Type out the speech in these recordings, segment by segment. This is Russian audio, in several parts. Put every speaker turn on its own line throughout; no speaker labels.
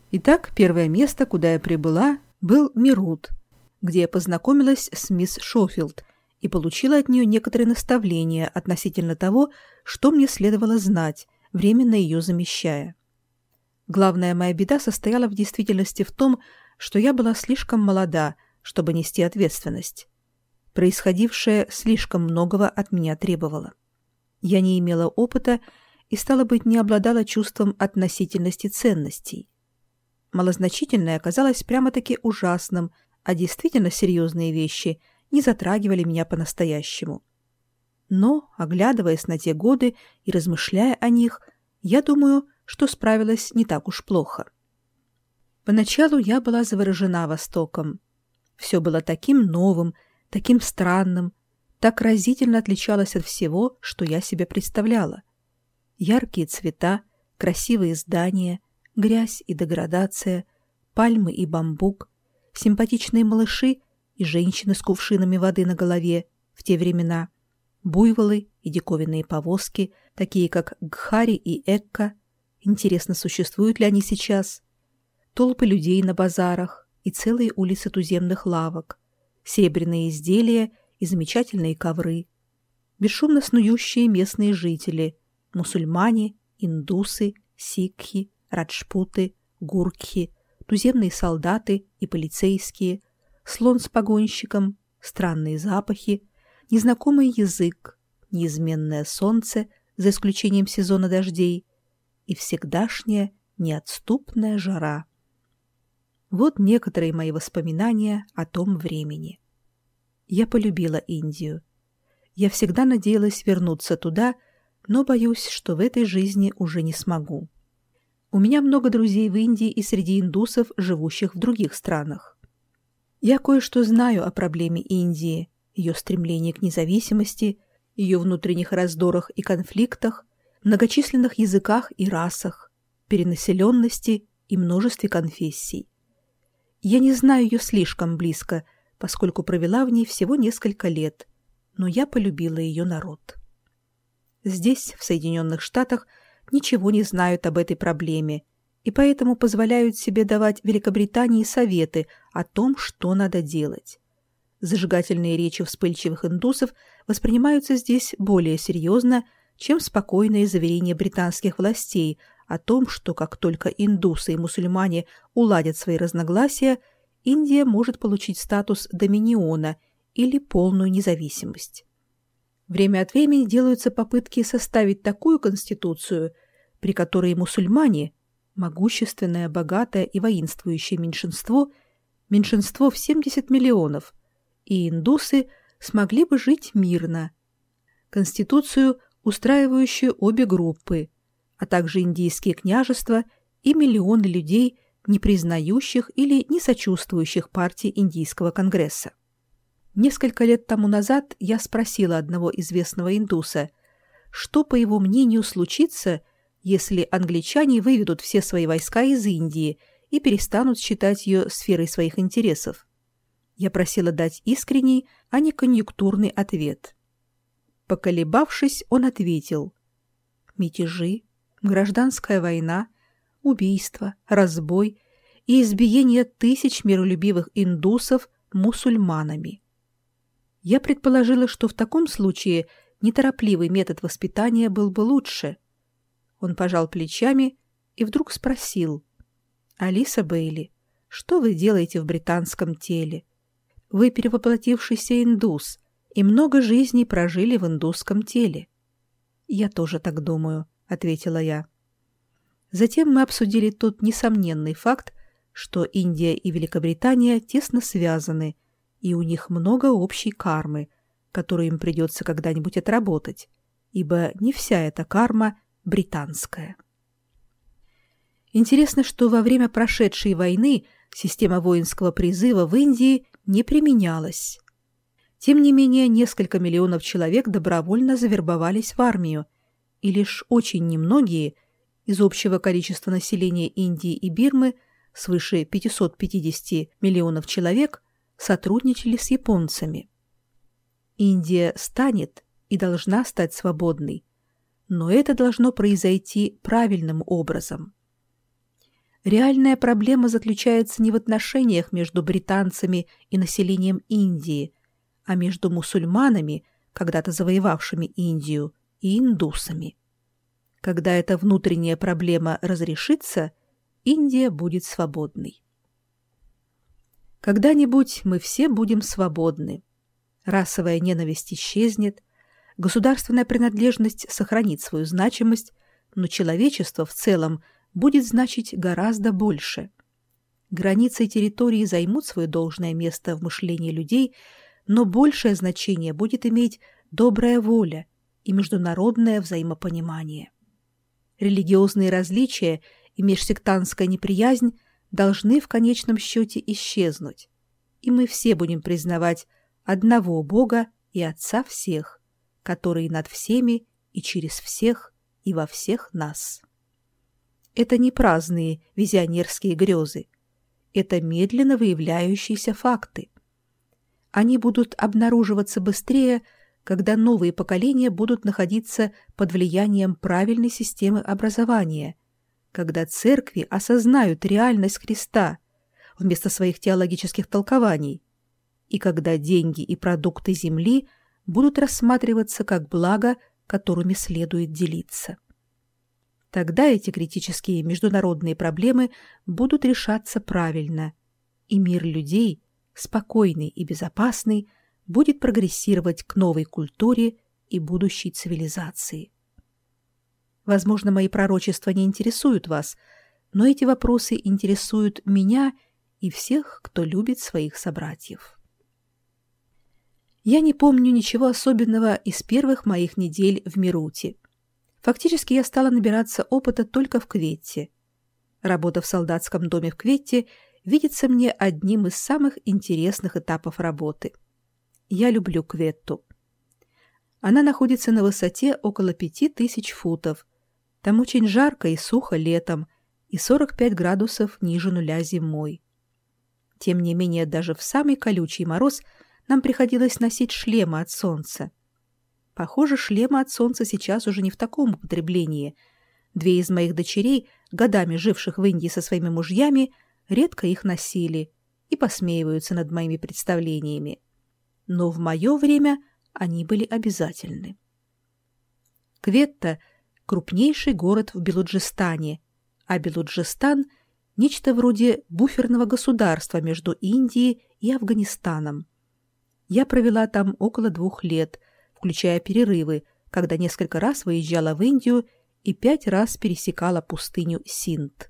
Итак, первое место, куда я прибыла, был Мирут, где я познакомилась с мисс Шофилд и получила от нее некоторые наставления относительно того, что мне следовало знать, временно ее замещая. Главная моя беда состояла в действительности в том, что я была слишком молода, чтобы нести ответственность. Происходившее слишком многого от меня требовало. Я не имела опыта и, стало быть, не обладала чувством относительности ценностей. Малозначительное оказалось прямо-таки ужасным, а действительно серьезные вещи не затрагивали меня по-настоящему. Но, оглядываясь на те годы и размышляя о них, я думаю, что справилась не так уж плохо. Поначалу я была заворожена Востоком. Все было таким новым, таким странным, так разительно отличалось от всего, что я себе представляла. Яркие цвета, красивые здания, грязь и деградация, пальмы и бамбук, симпатичные малыши и женщины с кувшинами воды на голове в те времена, буйволы и диковинные повозки, такие как Гхари и Экка, интересно, существуют ли они сейчас, толпы людей на базарах и целые улицы туземных лавок, серебряные изделия и замечательные ковры, бесшумно снующие местные жители, мусульмане, индусы, сикхи, раджпуты, гуркхи, туземные солдаты и полицейские, слон с погонщиком, странные запахи, незнакомый язык, неизменное солнце, за исключением сезона дождей, и всегдашняя неотступная жара. Вот некоторые мои воспоминания о том времени. Я полюбила Индию. Я всегда надеялась вернуться туда, но боюсь, что в этой жизни уже не смогу. У меня много друзей в Индии и среди индусов, живущих в других странах. Я кое-что знаю о проблеме Индии, ее стремлении к независимости, ее внутренних раздорах и конфликтах, многочисленных языках и расах, перенаселенности и множестве конфессий. Я не знаю ее слишком близко, поскольку провела в ней всего несколько лет, но я полюбила ее народ. Здесь, в Соединенных Штатах, ничего не знают об этой проблеме, и поэтому позволяют себе давать Великобритании советы о том, что надо делать. Зажигательные речи вспыльчивых индусов воспринимаются здесь более серьезно, чем спокойные заверения британских властей о том, что как только индусы и мусульмане уладят свои разногласия, Индия может получить статус доминиона или полную независимость. Время от времени делаются попытки составить такую конституцию, при которой мусульмане, могущественное, богатое и воинствующее меньшинство в 70 миллионов, и индусы смогли бы жить мирно. Конституцию, устраивающую обе группы, а также индийские княжества и миллионы людей, не признающих или не сочувствующих партии Индийского конгресса. Несколько лет тому назад я спросила одного известного индуса, что, по его мнению, случится, если англичане выведут все свои войска из Индии и перестанут считать ее сферой своих интересов. Я просила дать искренний, а не конъюнктурный ответ. Поколебавшись, он ответил: мятежи, гражданская война, убийства, разбой и избиение тысяч миролюбивых индусов мусульманами. Я предположила, что в таком случае неторопливый метод воспитания был бы лучше. Он пожал плечами и вдруг спросил: «Алиса Бейли, что вы делаете в британском теле? Вы перевоплотившийся индус, и много жизней прожили в индусском теле». «Я тоже так думаю», — ответила я. Затем мы обсудили тот несомненный факт, что Индия и Великобритания тесно связаны, и у них много общей кармы, которую им придется когда-нибудь отработать, ибо не вся эта карма британская. Интересно, что во время прошедшей войны система воинского призыва в Индии не применялась. Тем не менее, несколько миллионов человек добровольно завербовались в армию, и лишь очень немногие из общего количества населения Индии и Бирмы, свыше 550 миллионов человек, сотрудничали с японцами. Индия станет и должна стать свободной, но это должно произойти правильным образом. Реальная проблема заключается не в отношениях между британцами и населением Индии, а между мусульманами, когда-то завоевавшими Индию, и индусами. Когда эта внутренняя проблема разрешится, Индия будет свободной. Когда-нибудь мы все будем свободны. Расовая ненависть исчезнет, государственная принадлежность сохранит свою значимость, но человечество в целом будет значить гораздо больше. Границы и территории займут свое должное место в мышлении людей, но большее значение будет иметь добрая воля и международное взаимопонимание. Религиозные различия и межсектантская неприязнь должны в конечном счете исчезнуть, и мы все будем признавать одного Бога и Отца всех, который над всеми и через всех и во всех нас. Это не праздные визионерские грезы, это медленно выявляющиеся факты. Они будут обнаруживаться быстрее, когда новые поколения будут находиться под влиянием правильной системы образования, когда церкви осознают реальность Христа вместо своих теологических толкований, и когда деньги и продукты земли будут рассматриваться как благо, которыми следует делиться. Тогда эти критические международные проблемы будут решаться правильно, и мир людей, спокойный и безопасный, будет прогрессировать к новой культуре и будущей цивилизации. Возможно, мои пророчества не интересуют вас, но эти вопросы интересуют меня и всех, кто любит своих собратьев. Я не помню ничего особенного из первых моих недель в Мируте. Фактически я стала набираться опыта только в Кветте. Работа в солдатском доме в Кветте видится мне одним из самых интересных этапов работы. Я люблю Кветту. Она находится на высоте около 5000 футов. Там очень жарко и сухо летом и 45 градусов ниже нуля зимой. Тем не менее, даже в самый колючий мороз нам приходилось носить шлемы от солнца. Похоже, шлемы от солнца сейчас уже не в таком употреблении. 2 из моих дочерей, годами живших в Индии со своими мужьями, редко их носили и посмеиваются над моими представлениями. Но в мое время они были обязательны. Кветта – крупнейший город в Белуджистане, а Белуджистан – нечто вроде буферного государства между Индией и Афганистаном. Я провела там около 2 лет, включая перерывы, когда несколько раз выезжала в Индию и 5 раз пересекала пустыню Синд.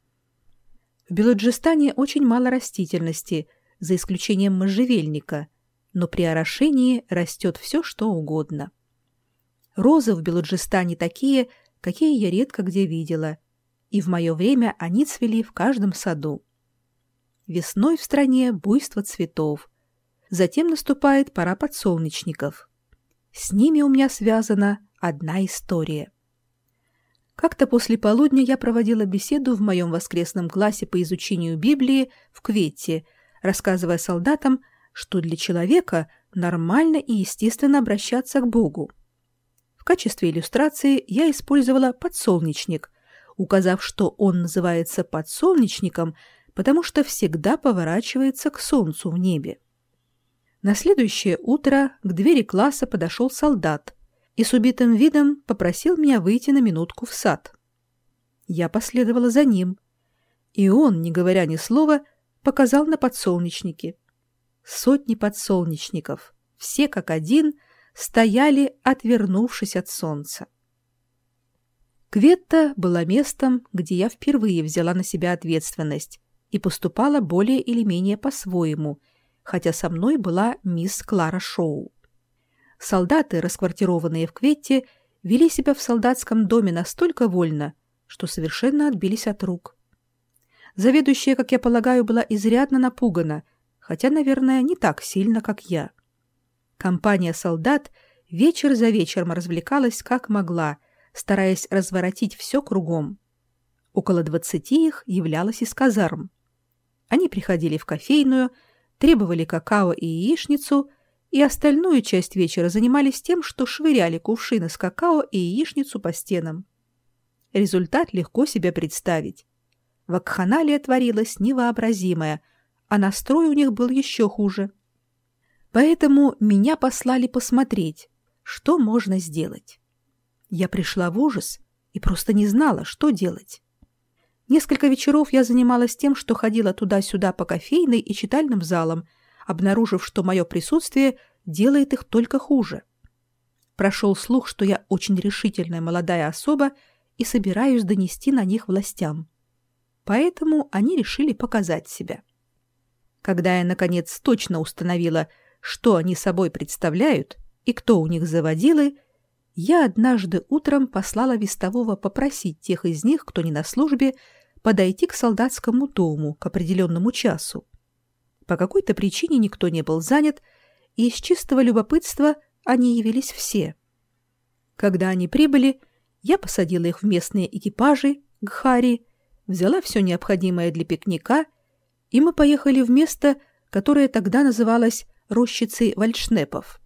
В Белуджистане очень мало растительности, за исключением можжевельника, но при орошении растет все, что угодно. Розы в Белуджистане такие, какие я редко где видела, и в мое время они цвели в каждом саду. Весной в стране буйство цветов. Затем наступает пора подсолнечников. С ними у меня связана одна история. Как-то после полудня я проводила беседу в моем воскресном классе по изучению Библии в Кветте, рассказывая солдатам, что для человека нормально и естественно обращаться к Богу. В качестве иллюстрации я использовала подсолнечник, указав, что он называется подсолнечником, потому что всегда поворачивается к солнцу в небе. На следующее утро к двери класса подошел солдат и с убитым видом попросил меня выйти на минутку в сад. Я последовала за ним, и он, не говоря ни слова, показал на подсолнечники. Сотни подсолнечников, все как один, стояли, отвернувшись от солнца. Кветта была местом, где я впервые взяла на себя ответственность и поступала более или менее по-своему, хотя со мной была мисс Клара Шоу. Солдаты, расквартированные в Кветте, вели себя в солдатском доме настолько вольно, что совершенно отбились от рук. Заведующая, как я полагаю, была изрядно напугана, хотя, наверное, не так сильно, как я. Компания солдат вечер за вечером развлекалась как могла, стараясь разворотить все кругом. Около 20 их являлось из казарм. Они приходили в кофейную, требовали какао и яичницу, и остальную часть вечера занимались тем, что швыряли кувшины с какао и яичницу по стенам. Результат легко себе представить. Вакханалия творилась невообразимая, а настрой у них был еще хуже. Поэтому меня послали посмотреть, что можно сделать. Я пришла в ужас и просто не знала, что делать. Несколько вечеров я занималась тем, что ходила туда-сюда по кофейной и читальным залам, обнаружив, что мое присутствие делает их только хуже. Прошел слух, что я очень решительная молодая особа и собираюсь донести на них властям. Поэтому они решили показать себя. Когда я, наконец, точно установила, что они собой представляют и кто у них заводилы, я однажды утром послала вестового попросить тех из них, кто не на службе, подойти к солдатскому дому к определенному часу. По какой-то причине никто не был занят, и из чистого любопытства они явились все. Когда они прибыли, я посадила их в местные экипажи, гхари, взяла все необходимое для пикника, и мы поехали в место, которое тогда называлось рощицей вальдшнепов.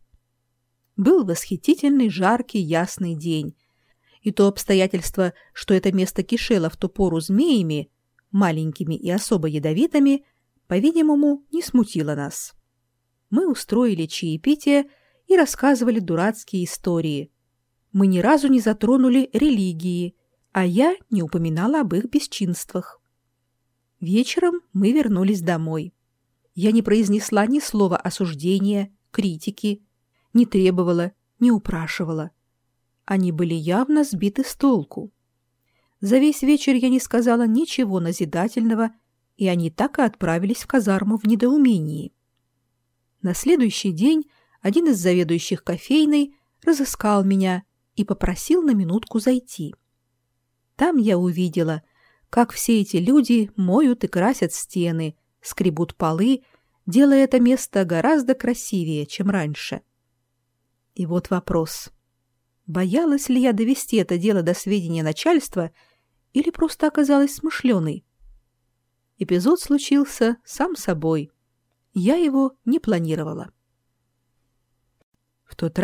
Был восхитительный, жаркий, ясный день, и то обстоятельство, что это место кишело в ту пору змеями, маленькими и особо ядовитыми, по-видимому, не смутило нас. Мы устроили чаепитие и рассказывали дурацкие истории. Мы ни разу не затронули религии, а я не упоминала об их бесчинствах. Вечером мы вернулись домой. Я не произнесла ни слова осуждения, критики, не требовала, не упрашивала. Они были явно сбиты с толку. За весь вечер я не сказала ничего назидательного, и они так и отправились в казарму в недоумении. На следующий день один из заведующих кофейной разыскал меня и попросил на минутку зайти. Там я увидела, как все эти люди моют и красят стены, скребут полы, делая это место гораздо красивее, чем раньше. И вот вопрос. Боялась ли я довести это дело до сведения начальства или просто оказалась смышленой? Эпизод случился сам собой. Я его не планировала. В тот